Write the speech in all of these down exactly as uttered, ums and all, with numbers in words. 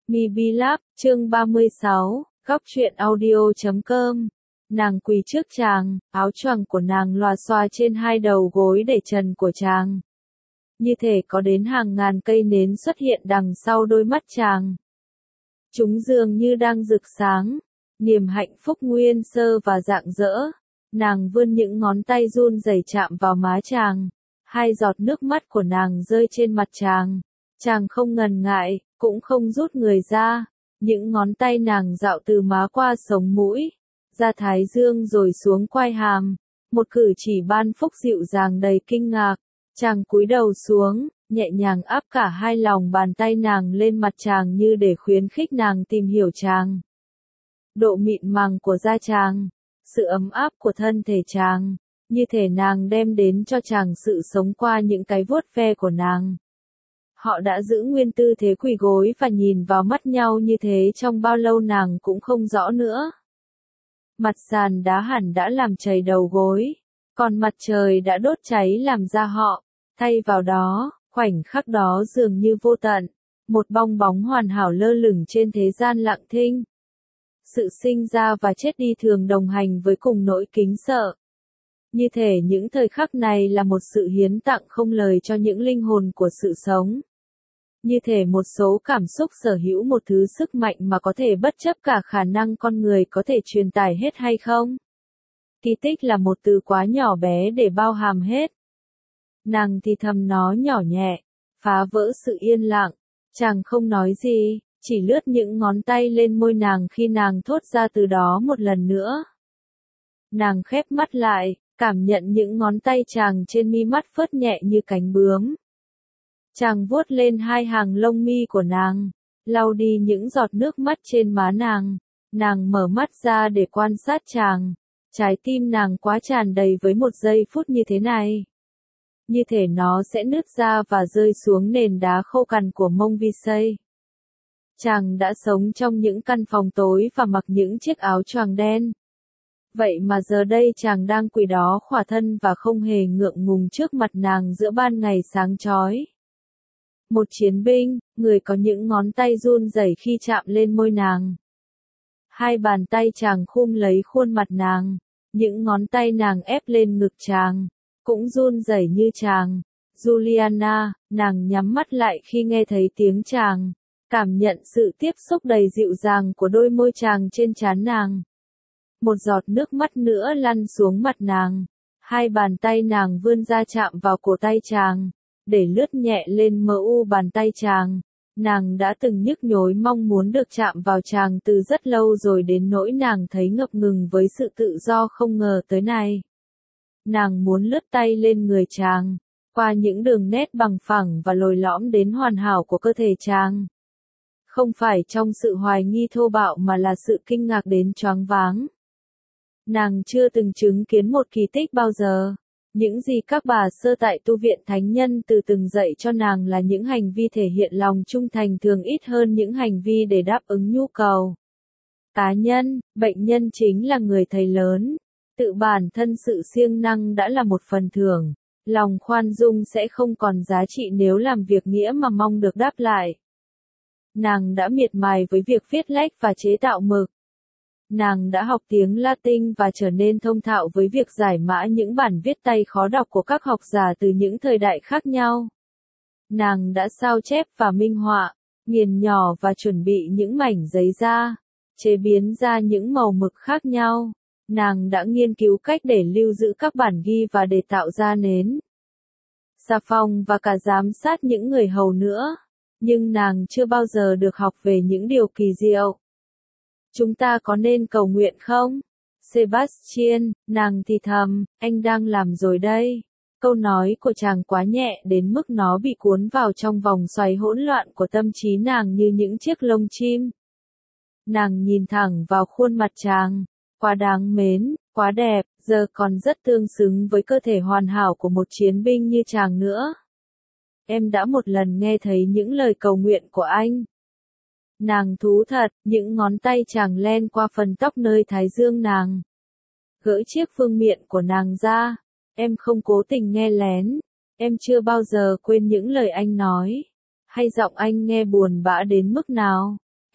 MiBlog, chương ba mươi sáu, góc truyện audio chấm com. Nàng quỳ trước chàng, áo choàng của nàng lòa xòa trên hai đầu gối để trần của chàng. Như thể có đến hàng ngàn cây nến xuất hiện đằng sau đôi mắt chàng. Chúng dường như đang rực sáng, niềm hạnh phúc nguyên sơ và rạng rỡ. Nàng vươn những ngón tay run rẩy chạm vào má chàng. Hai giọt nước mắt của nàng rơi trên mặt chàng. Chàng không ngần ngại, cũng không rút người ra. Những ngón tay nàng dạo từ má qua sống mũi, ra thái dương rồi xuống quai hàm. Một cử chỉ ban phúc dịu dàng đầy kinh ngạc. Chàng cúi đầu xuống, nhẹ nhàng áp cả hai lòng bàn tay nàng lên mặt chàng như để khuyến khích nàng tìm hiểu chàng. Độ mịn màng của da chàng, sự ấm áp của thân thể chàng, như thể nàng đem đến cho chàng sự sống qua những cái vuốt ve của nàng. Họ đã giữ nguyên tư thế quỳ gối và nhìn vào mắt nhau như thế trong bao lâu nàng cũng không rõ nữa. Mặt sàn đá hẳn đã làm chảy đầu gối, còn mặt trời đã đốt cháy làm da họ. Thay vào đó, khoảnh khắc đó dường như vô tận, một bong bóng hoàn hảo lơ lửng trên thế gian lặng thinh. Sự sinh ra và chết đi thường đồng hành với cùng nỗi kính sợ. Như thể những thời khắc này là một sự hiến tặng không lời cho những linh hồn của sự sống. Như thể một số cảm xúc sở hữu một thứ sức mạnh mà có thể bất chấp cả khả năng con người có thể truyền tải hết hay không. Kỳ tích là một từ quá nhỏ bé để bao hàm hết. Nàng thì thầm nó nhỏ nhẹ, phá vỡ sự yên lặng. Chàng không nói gì, chỉ lướt những ngón tay lên môi nàng khi nàng thốt ra từ đó một lần nữa. Nàng khép mắt lại, cảm nhận những ngón tay chàng trên mi mắt phớt nhẹ như cánh bướm. Chàng vuốt lên hai hàng lông mi của nàng, lau đi những giọt nước mắt trên má nàng. Nàng mở mắt ra để quan sát chàng. Trái tim nàng quá tràn đầy với một giây phút như thế này. Như thể nó sẽ nứt ra và rơi xuống nền đá khô cằn của Mông Vi Xây. Chàng đã sống trong những căn phòng tối và mặc những chiếc áo choàng đen. Vậy mà giờ đây chàng đang quỳ đó khỏa thân và không hề ngượng ngùng trước mặt nàng giữa ban ngày sáng chói. Một chiến binh, người có những ngón tay run rẩy khi chạm lên môi nàng. Hai bàn tay chàng khum lấy khuôn mặt nàng, những ngón tay nàng ép lên ngực chàng, cũng run rẩy như chàng. Juliana, nàng nhắm mắt lại khi nghe thấy tiếng chàng, cảm nhận sự tiếp xúc đầy dịu dàng của đôi môi chàng trên trán nàng. Một giọt nước mắt nữa lăn xuống mặt nàng, hai bàn tay nàng vươn ra chạm vào cổ tay chàng, để lướt nhẹ lên mờ u bàn tay chàng. Nàng đã từng nhức nhối mong muốn được chạm vào chàng từ rất lâu rồi đến nỗi nàng thấy ngập ngừng với sự tự do không ngờ tới này. Nàng muốn lướt tay lên người chàng, qua những đường nét bằng phẳng và lồi lõm đến hoàn hảo của cơ thể chàng. Không phải trong sự hoài nghi thô bạo mà là sự kinh ngạc đến choáng váng. Nàng chưa từng chứng kiến một kỳ tích bao giờ. Những gì các bà sơ tại tu viện thánh nhân từ từng dạy cho nàng là những hành vi thể hiện lòng trung thành thường ít hơn những hành vi để đáp ứng nhu cầu cá nhân. Bệnh nhân chính là người thầy lớn. Tự bản thân sự siêng năng đã là một phần thưởng. Lòng khoan dung sẽ không còn giá trị nếu làm việc nghĩa mà mong được đáp lại. Nàng đã miệt mài với việc viết lách và chế tạo mực. Nàng đã học tiếng Latin và trở nên thông thạo với việc giải mã những bản viết tay khó đọc của các học giả từ những thời đại khác nhau. Nàng đã sao chép và minh họa, nghiền nhỏ và chuẩn bị những mảnh giấy ra, chế biến ra những màu mực khác nhau. Nàng đã nghiên cứu cách để lưu giữ các bản ghi và để tạo ra nến, xà phòng và cả giám sát những người hầu nữa. Nhưng nàng chưa bao giờ được học về những điều kỳ diệu. Chúng ta có nên cầu nguyện không? Sebastian, nàng thì thầm, anh đang làm rồi đây. Câu nói của chàng quá nhẹ đến mức nó bị cuốn vào trong vòng xoáy hỗn loạn của tâm trí nàng như những chiếc lông chim. Nàng nhìn thẳng vào khuôn mặt chàng, quá đáng mến, quá đẹp, giờ còn rất tương xứng với cơ thể hoàn hảo của một chiến binh như chàng nữa. Em đã một lần nghe thấy những lời cầu nguyện của anh. Nàng thú thật, những ngón tay chàng len qua phần tóc nơi thái dương nàng. Gỡ chiếc vương miện của nàng ra. Em không cố tình nghe lén. Em chưa bao giờ quên những lời anh nói. Hay giọng anh nghe buồn bã đến mức nào.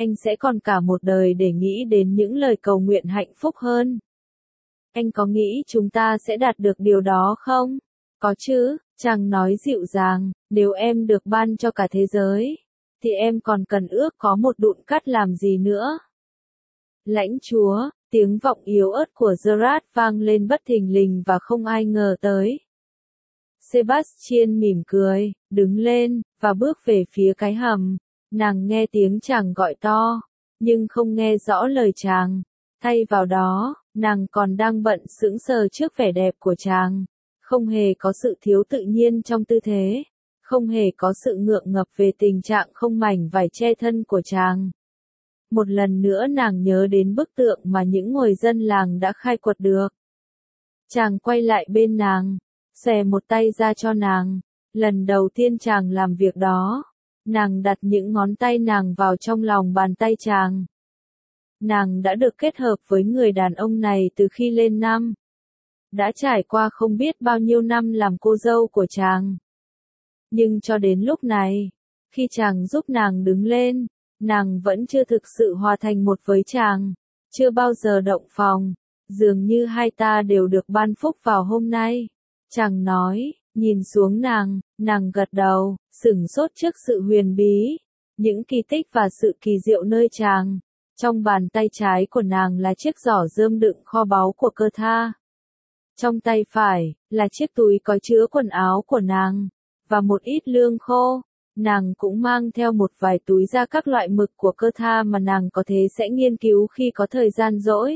anh sẽ còn cả một đời để nghĩ đến những lời cầu nguyện hạnh phúc hơn. Anh có nghĩ chúng ta sẽ đạt được điều đó không? Có chứ, chàng nói dịu dàng, nếu em được ban cho cả thế giới, thì em còn cần ước có một đụn cát làm gì nữa? Lãnh chúa, tiếng vọng yếu ớt của Gerard vang lên bất thình lình và không ai ngờ tới. Sebastian mỉm cười, đứng lên, và bước về phía cái hầm. Nàng nghe tiếng chàng gọi to, nhưng không nghe rõ lời chàng. Thay vào đó, nàng còn đang bận sững sờ trước vẻ đẹp của chàng. Không hề có sự thiếu tự nhiên trong tư thế. Không hề có sự ngượng ngập về tình trạng không mảnh vải che thân của chàng. Một lần nữa nàng nhớ đến bức tượng mà những người dân làng đã khai quật được. Chàng quay lại bên nàng, xòe một tay ra cho nàng. Lần đầu tiên chàng làm việc đó, nàng đặt những ngón tay nàng vào trong lòng bàn tay chàng. Nàng đã được kết hợp với người đàn ông này từ khi lên năm. Đã trải qua không biết bao nhiêu năm làm cô dâu của chàng. Nhưng cho đến lúc này, khi chàng giúp nàng đứng lên, nàng vẫn chưa thực sự hòa thành một với chàng, chưa bao giờ động phòng, dường như hai ta đều được ban phúc vào hôm nay. Chàng nói, nhìn xuống nàng, nàng gật đầu, sửng sốt trước sự huyền bí, những kỳ tích và sự kỳ diệu nơi chàng. Trong bàn tay trái của nàng là chiếc giỏ rơm đựng kho báu của cơ tha. Trong tay phải, là chiếc túi có chứa quần áo của nàng, và một ít lương khô. Nàng cũng mang theo một vài túi da các loại mực của cơ tha mà nàng có thể sẽ nghiên cứu khi có thời gian rỗi.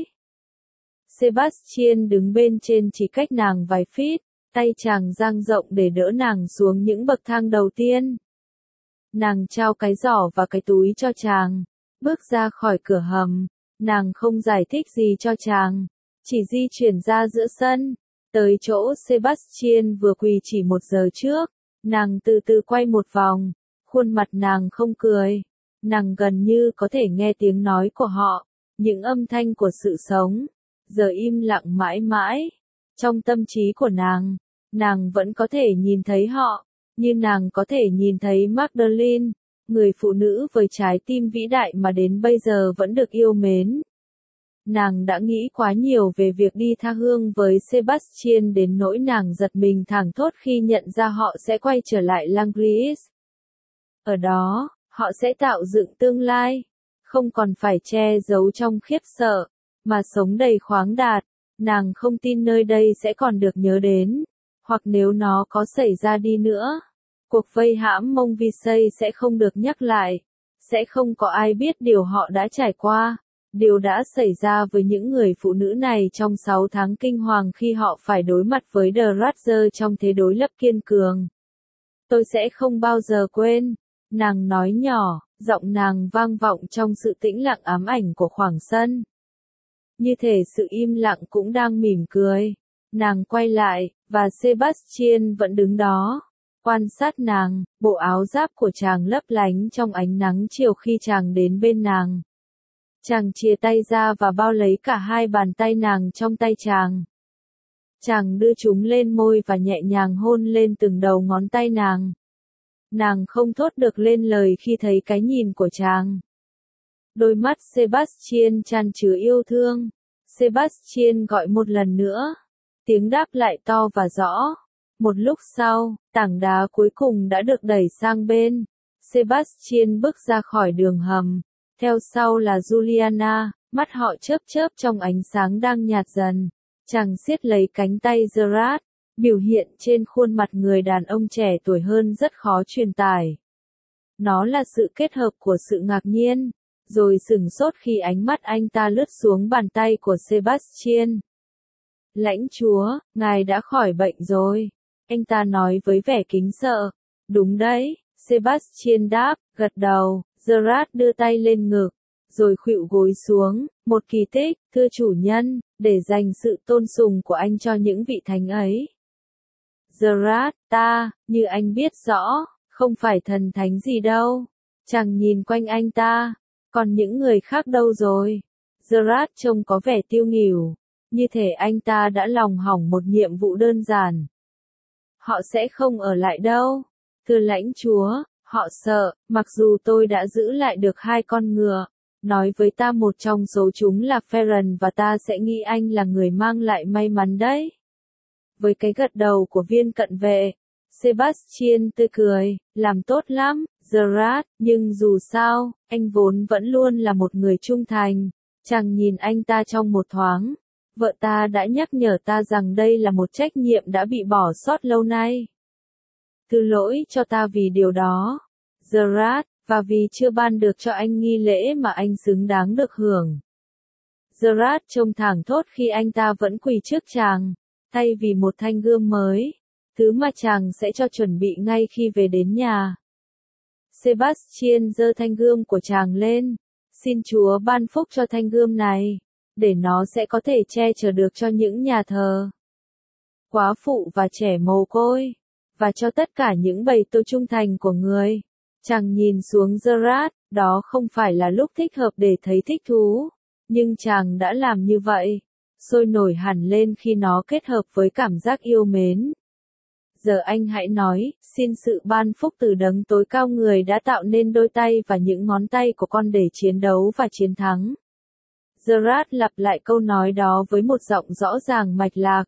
Sebastian đứng bên trên chỉ cách nàng vài feet, tay chàng dang rộng để đỡ nàng xuống những bậc thang đầu tiên. Nàng trao cái giỏ và cái túi cho chàng, bước ra khỏi cửa hầm, nàng không giải thích gì cho chàng, chỉ di chuyển ra giữa sân, tới chỗ Sebastian vừa quỳ chỉ một giờ trước. Nàng từ từ quay một vòng, khuôn mặt nàng không cười, nàng gần như có thể nghe tiếng nói của họ, những âm thanh của sự sống, giờ im lặng mãi mãi. Trong tâm trí của nàng, nàng vẫn có thể nhìn thấy họ, như nàng có thể nhìn thấy Magdalene, người phụ nữ với trái tim vĩ đại mà đến bây giờ vẫn được yêu mến. Nàng đã nghĩ quá nhiều về việc đi tha hương với Sebastian đến nỗi nàng giật mình thảng thốt khi nhận ra họ sẽ quay trở lại Langries. Ở đó, họ sẽ tạo dựng tương lai, không còn phải che giấu trong khiếp sợ, mà sống đầy khoáng đạt. Nàng không tin nơi đây sẽ còn được nhớ đến, hoặc nếu nó có xảy ra đi nữa, cuộc vây hãm Montvisey sẽ không được nhắc lại, sẽ không có ai biết điều họ đã trải qua. Điều đã xảy ra với những người phụ nữ này trong sáu tháng kinh hoàng khi họ phải đối mặt với The Rather trong thế đối lập kiên cường. Tôi sẽ không bao giờ quên, nàng nói nhỏ, giọng nàng vang vọng trong sự tĩnh lặng ám ảnh của khoảng sân. Như thể sự im lặng cũng đang mỉm cười. Nàng quay lại, và Sebastian vẫn đứng đó, quan sát nàng, bộ áo giáp của chàng lấp lánh trong ánh nắng chiều khi chàng đến bên nàng. Chàng chia tay ra và bao lấy cả hai bàn tay nàng trong tay chàng. Chàng đưa chúng lên môi và nhẹ nhàng hôn lên từng đầu ngón tay nàng. Nàng không thốt được lên lời khi thấy cái nhìn của chàng. Đôi mắt Sebastian chan chứa yêu thương. Sebastian gọi một lần nữa. Tiếng đáp lại to và rõ. Một lúc sau, tảng đá cuối cùng đã được đẩy sang bên. Sebastian bước ra khỏi đường hầm. Theo sau là Juliana, mắt họ chớp chớp trong ánh sáng đang nhạt dần. Chàng siết lấy cánh tay Gerard, biểu hiện trên khuôn mặt người đàn ông trẻ tuổi hơn rất khó truyền tải. Nó là sự kết hợp của sự ngạc nhiên, rồi sửng sốt khi ánh mắt anh ta lướt xuống bàn tay của Sebastian. Lãnh chúa, ngài đã khỏi bệnh rồi, anh ta nói với vẻ kính sợ. Đúng đấy, Sebastian đáp, gật đầu. Gerard đưa tay lên ngực, rồi khuỵu gối xuống, một kỳ tích, thưa chủ nhân, để dành sự tôn sùng của anh cho những vị thánh ấy. Gerard, ta, như anh biết rõ, không phải thần thánh gì đâu. Chàng nhìn quanh anh ta, còn những người khác đâu rồi? Gerard trông có vẻ tiêu nghỉu, như thể anh ta đã lòng hỏng một nhiệm vụ đơn giản. Họ sẽ không ở lại đâu, thưa lãnh chúa. Họ sợ, mặc dù tôi đã giữ lại được hai con ngựa, nói với ta một trong số chúng là Ferran và ta sẽ nghĩ anh là người mang lại may mắn đấy. Với cái gật đầu của viên cận vệ, Sebastian tươi cười, làm tốt lắm, Gerard, nhưng dù sao, anh vốn vẫn luôn là một người trung thành. Chàng nhìn anh ta trong một thoáng. Vợ ta đã nhắc nhở ta rằng đây là một trách nhiệm đã bị bỏ sót lâu nay. Thứ lỗi cho ta vì điều đó, Gerard, và vì chưa ban được cho anh nghi lễ mà anh xứng đáng được hưởng. Gerard trông thảng thốt khi anh ta vẫn quỳ trước chàng, thay vì một thanh gươm mới, thứ mà chàng sẽ cho chuẩn bị ngay khi về đến nhà. Sebastian giơ thanh gươm của chàng lên, xin Chúa ban phúc cho thanh gươm này, để nó sẽ có thể che chở được cho những nhà thờ, quá phụ và trẻ mồ côi, và cho tất cả những bầy tôi trung thành của người. Chàng nhìn xuống Gerard, đó không phải là lúc thích hợp để thấy thích thú, nhưng chàng đã làm như vậy, sôi nổi hẳn lên khi nó kết hợp với cảm giác yêu mến. Giờ anh hãy nói, xin sự ban phúc từ đấng tối cao người đã tạo nên đôi tay và những ngón tay của con để chiến đấu và chiến thắng. Gerard lặp lại câu nói đó với một giọng rõ ràng mạch lạc.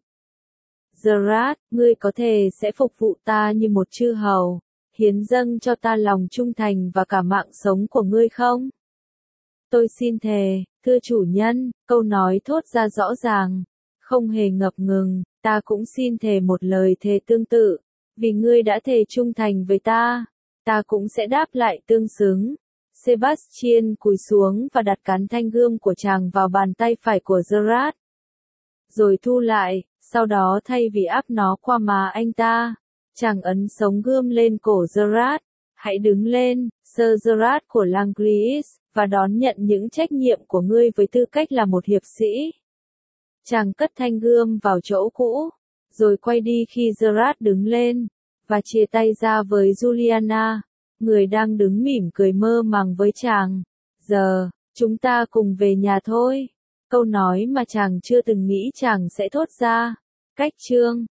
Gerard, ngươi có thể sẽ phục vụ ta như một chư hầu, hiến dâng cho ta lòng trung thành và cả mạng sống của ngươi không? Tôi xin thề, thưa chủ nhân, câu nói thốt ra rõ ràng, không hề ngập ngừng, ta cũng xin thề một lời thề tương tự, vì ngươi đã thề trung thành với ta, ta cũng sẽ đáp lại tương xứng. Sebastian cúi xuống và đặt cán thanh gươm của chàng vào bàn tay phải của Gerard, rồi thu lại, sau đó thay vì áp nó qua má anh ta, chàng ấn sống gươm lên cổ Gerard. Hãy đứng lên, Sir Gerard của Langries, và đón nhận những trách nhiệm của ngươi với tư cách là một hiệp sĩ. Chàng cất thanh gươm vào chỗ cũ, rồi quay đi khi Gerard đứng lên, và chia tay ra với Juliana, người đang đứng mỉm cười mơ màng với chàng. Giờ, chúng ta cùng về nhà thôi. Câu nói mà chàng chưa từng nghĩ chàng sẽ thốt ra. Cách chương